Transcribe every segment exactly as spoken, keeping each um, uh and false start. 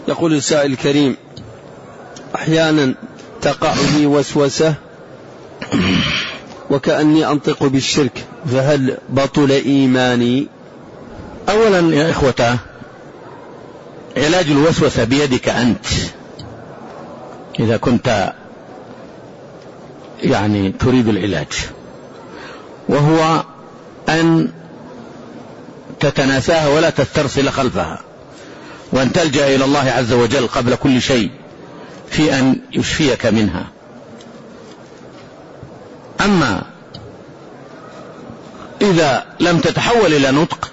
يقول السائل الكريم: أحيانا تقع لي وسوسة وكأني أنطق بالشرك، فهل بطل إيماني؟ أولا يا إخوة، علاج الوسوسة بيدك أنت. إذا كنت يعني تريد العلاج، وهو أن تتناساها ولا تسترسل خلفها، وأن تلجأ إلى الله عز وجل قبل كل شيء في أن يشفيك منها. أما إذا لم تتحول إلى نطق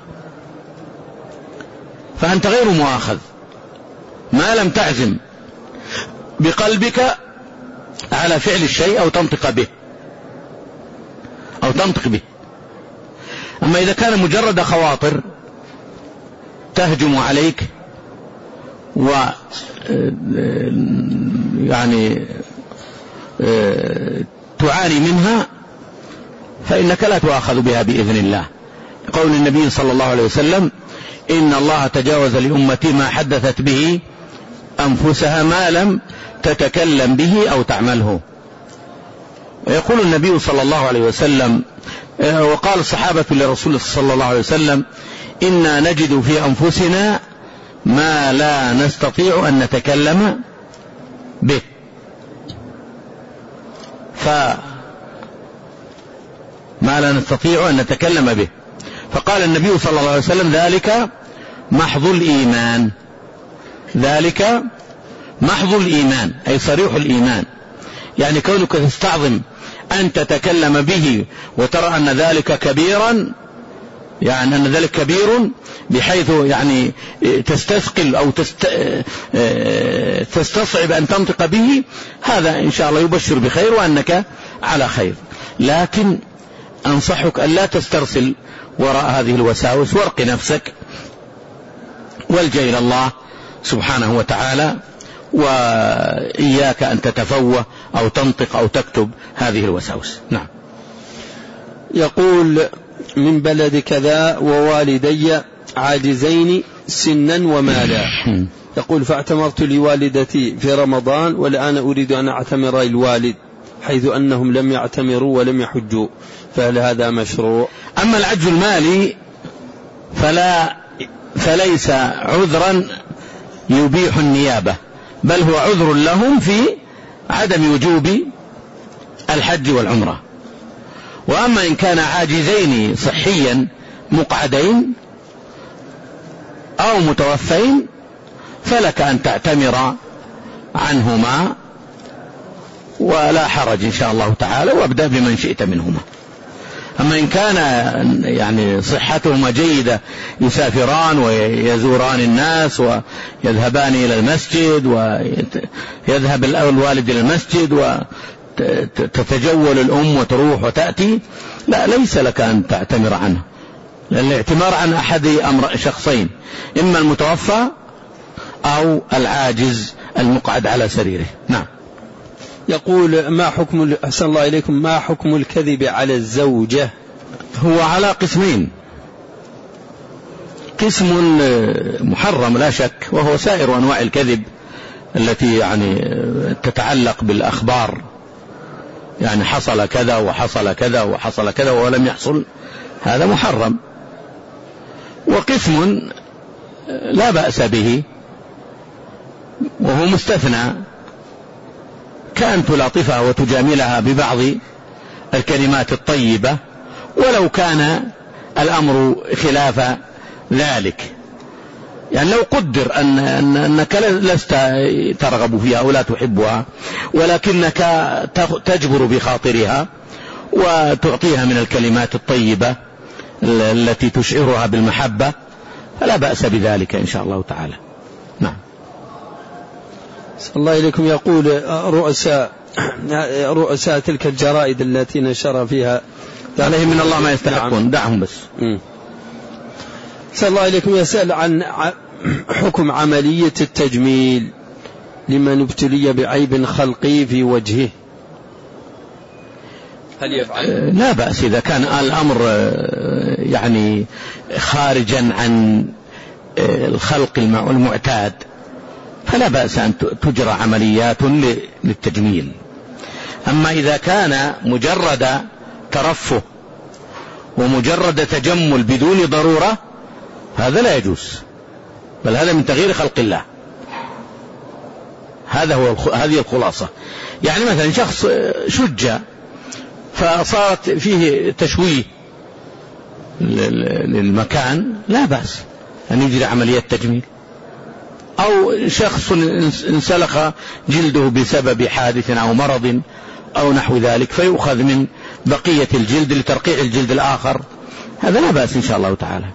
فأنت غير مؤاخذ ما لم تعزم بقلبك على فعل الشيء أو تنطق به أو تنطق به. أما إذا كان مجرد خواطر تهجم عليك و يعني تعاني منها، فإنك لا تؤاخذ بها بإذن الله. قول النبي صلى الله عليه وسلم: إن الله تجاوز لأمتي ما حدثت به أنفسها ما لم تتكلم به أو تعمله. ويقول النبي صلى الله عليه وسلم، وقال الصحابة لرسول صلى الله عليه وسلم: إنا نجد في أنفسنا ما لا نستطيع أن نتكلم به. فما لا نستطيع أن نتكلم به، فقال النبي صلى الله عليه وسلم: ذلك محض الإيمان. ذلك محض الإيمان أي صريح الإيمان، يعني كونك تستعظم أن تتكلم به وترى أن ذلك كبيرا، يعني أن ذلك كبير بحيث يعني تستثقل أو تست... تستصعب أن تنطق به، هذا إن شاء الله يبشر بخير وأنك على خير. لكن أنصحك أن لا تسترسل وراء هذه الوساوس، وارق نفسك والجأ إلى الله سبحانه وتعالى، وإياك أن تتفوه أو تنطق أو تكتب هذه الوساوس. نعم. يقول: من بلد كذا ووالدي عاجزين سنا ومالا. يقول: فاعتمرت لوالدتي في رمضان، والآن أريد أن أعتمر الوالد حيث أنهم لم يعتمروا ولم يحجوا، فهل هذا مشروع؟ أما العجز المالي فلا فليس عذرا يبيح النيابة، بل هو عذر لهم في عدم وجوب الحج والعمرة. وأما إن كان عاجزين صحيا مقعدين أو متوفين فلك أن تعتمر عنهما ولا حرج إن شاء الله تعالى، وابدأ بمن شئت منهما. أما إن كان يعني صحتهما جيدة، يسافران ويزوران الناس ويذهبان إلى المسجد ويذهب الوالد إلى المسجد وتتجول الأم وتروح وتأتي، لا، ليس لك أن تعتمر عنه، لأن الاعتمار عن أحد أمر شخصين: إما المتوفى أو العاجز المقعد على سريره. نعم. يقول: ما حكم أحسن الله إليكم ما حكم الكذب على الزوجة؟ هو على قسمين: قسم محرم لا شك، وهو سائر أنواع الكذب التي يعني تتعلق بالأخبار، يعني حصل كذا وحصل كذا وحصل كذا ولم يحصل، هذا محرم. وقسم لا بأس به وهو مستثنى، كأن تلاطفها وتجاملها ببعض الكلمات الطيبة ولو كان الأمر خلاف ذلك. يعني لو قدر أن أنك لست ترغب فيها ولا تحبها، ولكنك تجبر بخاطرها وتعطيها من الكلمات الطيبة التي تشعرها بالمحبة، فلا بأس بذلك إن شاء الله تعالى. نعم. الله إليكم. يقول: رؤساء رؤساء تلك الجرائد التي نشر فيها عليهم من الله ما يستحقون، دعهم بس. صلى الله إليكم. يسأل عن حكم عملية التجميل لمن ابتلي بعيب خلقي في وجهه، هل يفعل؟ لا بأس إذا كان الأمر يعني خارجا عن الخلق المعتاد فلا بأس أن تجرى عمليات للتجميل. أما إذا كان مجرد ترفه ومجرد تجمل بدون ضرورة هذا لا يجوز، بل هذا من تغيير خلق الله. هذا هو هذه الخلاصة. يعني مثلا شخص شج فصارت فيه تشويه للمكان لا بأس أن يجري عملية تجميل. أو شخص انسلخ جلده بسبب حادث أو مرض أو نحو ذلك فيؤخذ من بقية الجلد لترقيع الجلد الآخر، هذا لا بأس إن شاء الله تعالى.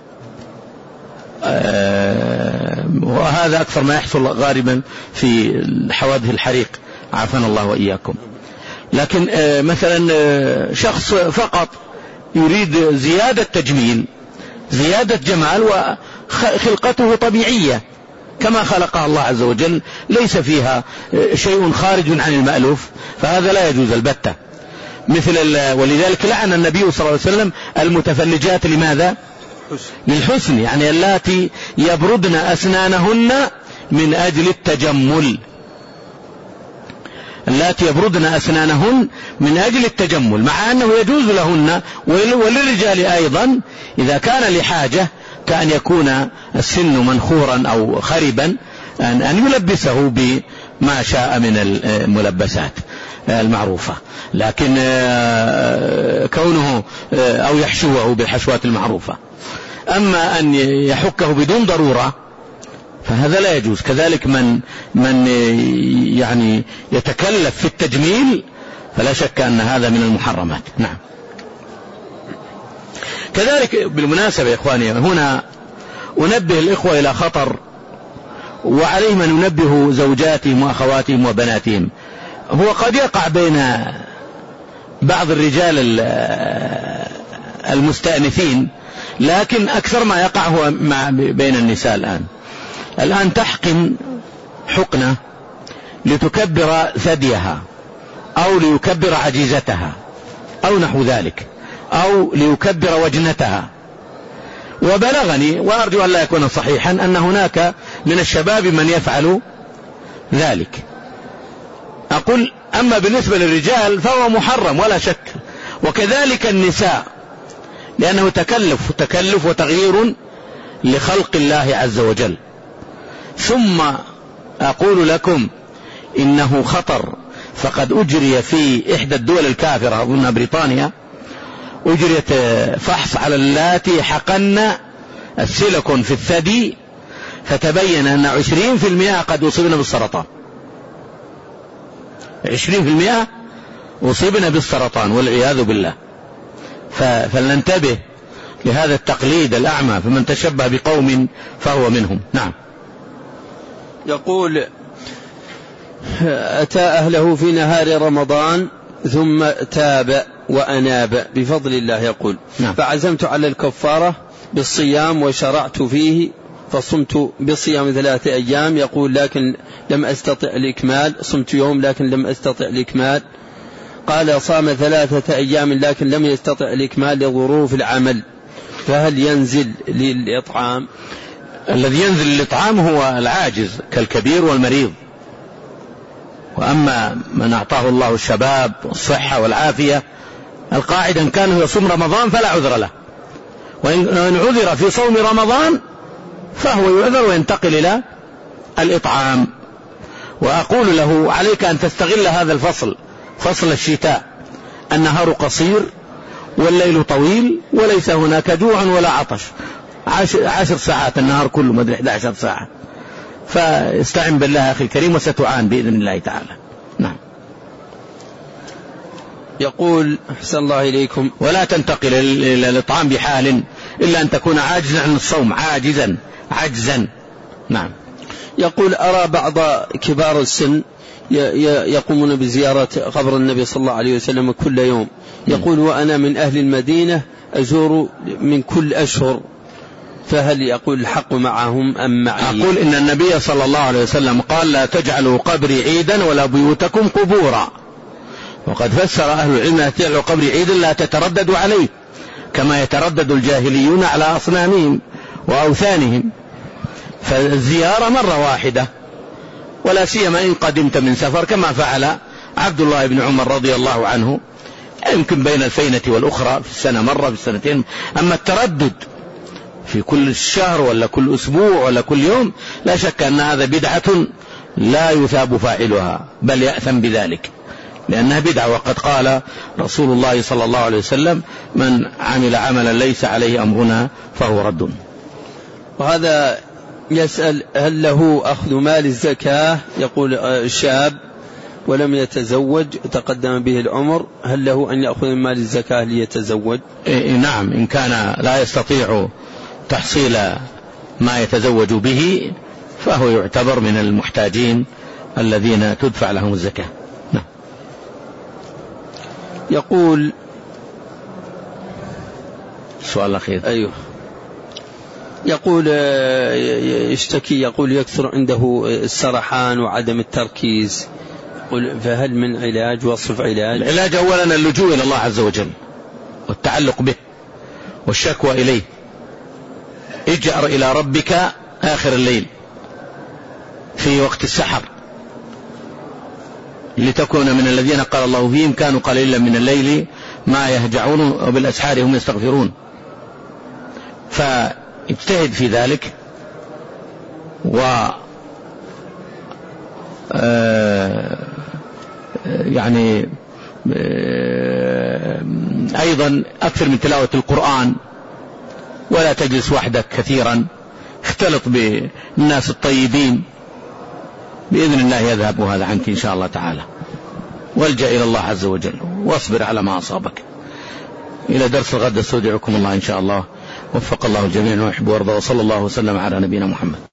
آه وهذا أكثر ما يحصل غالبا في حوادث الحريق عافانا الله وإياكم. لكن آه مثلا آه شخص فقط يريد زيادة تجميل، زيادة جمال، وخلقته طبيعية كما خلقها الله عز وجل ليس فيها شيء خارج عن المألوف، فهذا لا يجوز البتة. مثل ولذلك لعن النبي صلى الله عليه وسلم المتفلجات. لماذا؟ للحسن، يعني اللاتي يبردن أسنانهن من أجل التجمل، اللاتي يبردن أسنانهن من أجل التجمل، مع أنه يجوز لهن وللرجال أيضا إذا كان لحاجة كأن يكون السن منخورا أو خربا أن يلبسه بما شاء من الملبسات المعروفة، لكن كونه أو يحشوه بالحشوات المعروفة. أما أن يحكه بدون ضرورة فهذا لا يجوز. كذلك من من يعني يتكلف في التجميل فلا شك أن هذا من المحرمات. نعم. كذلك بالمناسبة يا إخواني هنا أنبه الإخوة إلى خطر، وعليهم أن ينبهوا زوجاتهم وأخواتهم وبناتهم. هو قد يقع بين بعض الرجال المستأنفين، لكن أكثر ما يقع هو مع بين النساء. الآن الآن تحقن حقنة لتكبر ثديها أو ليكبر عجيزتها أو نحو ذلك، أو ليكبر وجنتها. وبلغني وأرجو أن لا يكون صحيحا أن هناك من الشباب من يفعل ذلك. أقول أما بالنسبة للرجال فهو محرم ولا شك، وكذلك النساء، لأنه تكلف تكلف وتغيير لخلق الله عز وجل. ثم أقول لكم إنه خطر، فقد أجري في إحدى الدول الكافرة أظن بريطانيا أجريت فحص على اللاتي حقن السيليكون في الثدي، فتبين أن عشرين في المئة قد أصيبنا بالسرطان، عشرين في المئة أصيبنا بالسرطان والعياذ بالله. فلننتبه لهذا التقليد الأعمى، فمن تشبه بقوم فهو منهم. نعم. يقول أتى أهله في نهار رمضان ثم تاب وأناب بفضل الله. يقول نعم. فعزمت على الكفارة بالصيام وشرعت فيه فصمت بصيام ثلاثة أيام. يقول لكن لم أستطع الإكمال، صمت يوم لكن لم أستطع الإكمال. قال صام ثلاثة أيام لكن لم يستطع الإكمال لظروف العمل، فهل ينزل للإطعام؟ الذي ينزل للإطعام هو العاجز كالكبير والمريض. وأما من أعطاه الله الشباب والصحة والعافية، القاعدة إن كان يصوم رمضان فلا عذر له، وإن عذر في صوم رمضان فهو يعذر وينتقل إلى الإطعام. وأقول له عليك أن تستغل هذا الفصل، فصل الشتاء، النهار قصير والليل طويل وليس هناك جوع ولا عطش، عشر, عشر ساعات النهار كله مدري إحدى عشر ساعة، فاستعن بالله أخي الكريم وستعان بإذن الله تعالى. نعم. يقول أحسن الله إليكم ولا تنتقل إلى الإطعام بحال إلا أن تكون عاجزا عن الصوم، عاجزا عجزا. نعم. يقول أرى بعض كبار السن يقومون بزيارة قبر النبي صلى الله عليه وسلم كل يوم. يقول وأنا من أهل المدينة أزور من كل أشهر، فهل يقول الحق معهم أم معي؟ أقول إن النبي صلى الله عليه وسلم قال لا تجعلوا قبري عيدا ولا بيوتكم قبورا. وقد فسر أهل العلم لا تجعلوا قبري عيدا لا تترددوا عليه كما يتردد الجاهليون على أصنامهم وأوثانهم. فالزيارة مرة واحدة ولا سيما إن قدمت من سفر كما فعل عبد الله بن عمر رضي الله عنه، يمكن بين الفينة والأخرى في السنة مرة في السنتين. أما التردد في كل شهر ولا كل أسبوع ولا كل يوم لا شك أن هذا بدعة لا يثاب فاعلها بل يأثم بذلك، لأنها بدعة. وقد قال رسول الله صلى الله عليه وسلم: من عمل عملا ليس عليه أمرنا فهو رد. وهذا يسأل: هل له أخذ مال الزكاة؟ يقول شاب ولم يتزوج تقدم به العمر، هل له أن يأخذ من مال الزكاة ليتزوج؟ إيه نعم، إن كان لا يستطيع تحصيل ما يتزوج به فهو يعتبر من المحتاجين الذين تدفع لهم الزكاة. نعم. يقول السؤال الأخير. أيوه. يقول يشتكي، يقول يكثر عنده السرحان وعدم التركيز، يقول فهل من علاج؟ وصف علاج. العلاج أولا اللجوء إلى الله عز وجل والتعلق به والشكوى إليه. اجأر إلى ربك آخر الليل في وقت السحر لتكون من الذين قال الله فيهم كانوا قليلا من الليل ما يهجعون وبالأسحار هم يستغفرون. فاجتهد في ذلك. و يعني أيضا أكثر من تلاوة القرآن، ولا تجلس وحدك كثيرا، اختلط بالناس الطيبين، بإذن الله يذهب هذا عنك إن شاء الله تعالى. والجأ إلى الله عز وجل واصبر على ما أصابك. إلى درس الغد استودعكم الله إن شاء الله. وفق الله الجميع ويحب ويرضى، وصلى الله وسلم على نبينا محمد.